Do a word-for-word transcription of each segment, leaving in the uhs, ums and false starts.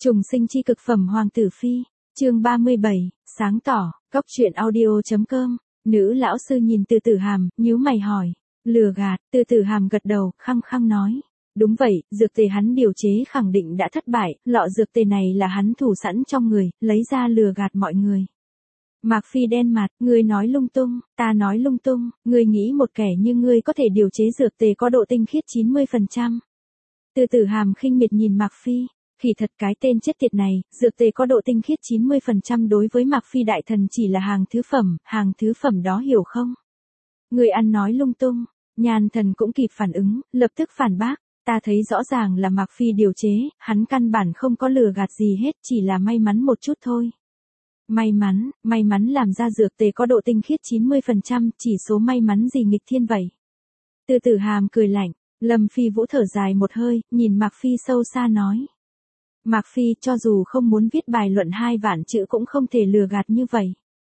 Trùng sinh chi cực phẩm Hoàng tử phi, chương ba mươi bảy, sáng tỏ, cốc truyện audio.com, nữ lão sư nhìn Từ Tử Hàm, nhíu mày hỏi, lừa gạt, Từ Tử Hàm gật đầu, khăng khăng nói, đúng vậy, dược tề hắn điều chế khẳng định đã thất bại, lọ dược tề này là hắn thủ sẵn trong người, lấy ra lừa gạt mọi người. Mạc Phi đen mặt, ngươi nói lung tung, ta nói lung tung, ngươi nghĩ một kẻ như ngươi có thể điều chế dược tề có độ tinh khiết chín mươi phần trăm. Từ Tử Hàm khinh miệt nhìn Mạc Phi, kỳ thật cái tên chết tiệt này, dược tề có độ tinh khiết chín mươi phần trăm đối với Mạc Phi đại thần chỉ là hàng thứ phẩm, hàng thứ phẩm đó hiểu không? Ngươi ăn nói lung tung, Nhan Thần cũng kịp phản ứng, lập tức phản bác, ta thấy rõ ràng là Mạc Phi điều chế, hắn căn bản không có lừa gạt gì hết, chỉ là may mắn một chút thôi. May mắn, may mắn làm ra dược tề có độ tinh khiết chín mươi phần trăm, chỉ số may mắn gì nghịch thiên vậy. Từ Tử Hàm cười lạnh, Lâm Phi Vũ thở dài một hơi, nhìn Mạc Phi sâu xa nói. Mạc Phi cho dù không muốn viết bài luận hai vạn chữ cũng không thể lừa gạt như vậy.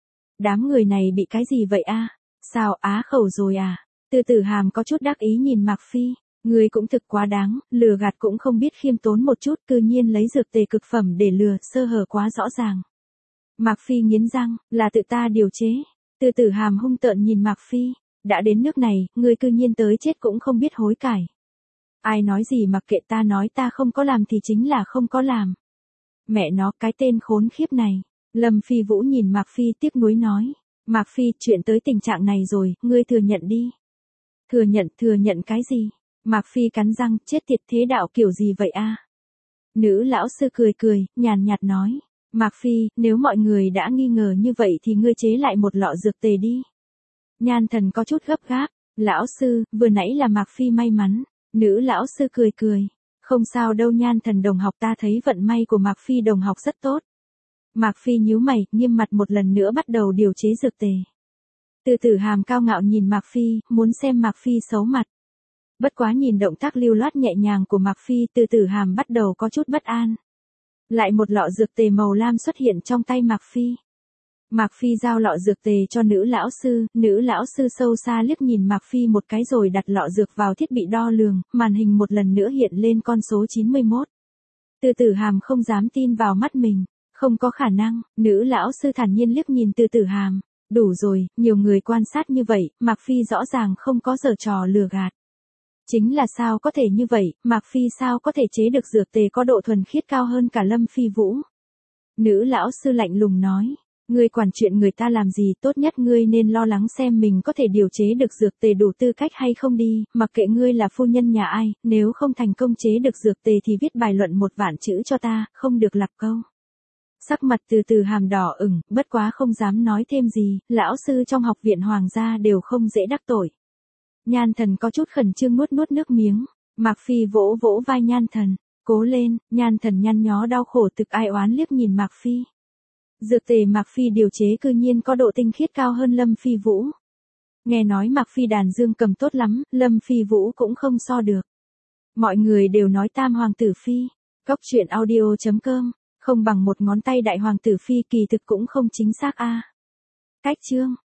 Đám người này bị cái gì vậy a? Sao á khẩu rồi à? Từ Tử Hàm có chút đắc ý nhìn Mạc Phi, người cũng thực quá đáng, lừa gạt cũng không biết khiêm tốn một chút, cư nhiên lấy dược tề cực phẩm để lừa, sơ hở quá rõ ràng. Mạc Phi nghiến răng, là tự ta điều chế. Từ Tử Hàm hung tợn nhìn Mạc Phi, đã đến nước này, ngươi cư nhiên tới chết cũng không biết hối cải. Ai nói gì mặc kệ, ta nói ta không có làm thì chính là không có làm. Mẹ nó, cái tên khốn khiếp này. Lâm Phi Vũ nhìn Mạc Phi tiếc nuối nói, Mạc Phi, chuyện tới tình trạng này rồi, ngươi thừa nhận đi. Thừa nhận, thừa nhận cái gì? Mạc Phi cắn răng, chết tiệt, thế đạo kiểu gì vậy a? Nữ lão sư cười cười, nhàn nhạt nói, Mạc Phi, nếu mọi người đã nghi ngờ như vậy thì ngươi chế lại một lọ dược tề đi. Nhan Thần có chút gấp gáp, lão sư, vừa nãy là Mạc Phi may mắn. Nữ lão sư cười cười, không sao đâu Nhan Thần đồng học, ta thấy vận may của Mạc Phi đồng học rất tốt. Mạc Phi nhíu mày, nghiêm mặt một lần nữa bắt đầu điều chế dược tề. Từ Tử Hàm cao ngạo nhìn Mạc Phi, muốn xem Mạc Phi xấu mặt. Bất quá nhìn động tác lưu loát nhẹ nhàng của Mạc Phi, Từ Tử Hàm bắt đầu có chút bất an. Lại một lọ dược tề màu lam xuất hiện trong tay Mạc Phi. Mạc Phi giao lọ dược tề cho nữ lão sư, nữ lão sư sâu xa liếc nhìn Mạc Phi một cái rồi đặt lọ dược vào thiết bị đo lường, màn hình một lần nữa hiện lên con số chín mươi mốt. Từ Tử Hàm không dám tin vào mắt mình, không có khả năng, nữ lão sư thản nhiên liếc nhìn Từ Tử Hàm, đủ rồi, nhiều người quan sát như vậy, Mạc Phi rõ ràng không có giở trò lừa gạt. Chính là sao có thể như vậy, Mạc Phi sao có thể chế được dược tề có độ thuần khiết cao hơn cả Lâm Phi Vũ. Nữ lão sư lạnh lùng nói. Ngươi quản chuyện người ta làm gì, tốt nhất ngươi nên lo lắng xem mình có thể điều chế được dược tề đủ tư cách hay không đi, mặc kệ ngươi là phu nhân nhà ai, nếu không thành công chế được dược tề thì viết bài luận một vạn chữ cho ta, không được lặp câu. Sắc mặt Từ Tử Hàm đỏ ửng, bất quá không dám nói thêm gì, lão sư trong học viện hoàng gia đều không dễ đắc tội. Nhan Thần có chút khẩn trương nuốt nuốt nước miếng, Mạc Phi vỗ vỗ vai Nhan Thần, cố lên, Nhan Thần nhăn nhó đau khổ thực ai oán liếc nhìn Mạc Phi. Dược tề Mạc Phi điều chế cư nhiên có độ tinh khiết cao hơn Lâm Phi Vũ. Nghe nói Mạc Phi đàn dương cầm tốt lắm, Lâm Phi Vũ cũng không so được. Mọi người đều nói tam hoàng tử phi, cốc truyện audio.com, không bằng một ngón tay đại hoàng tử phi, kỳ thực cũng không chính xác a. Cách chương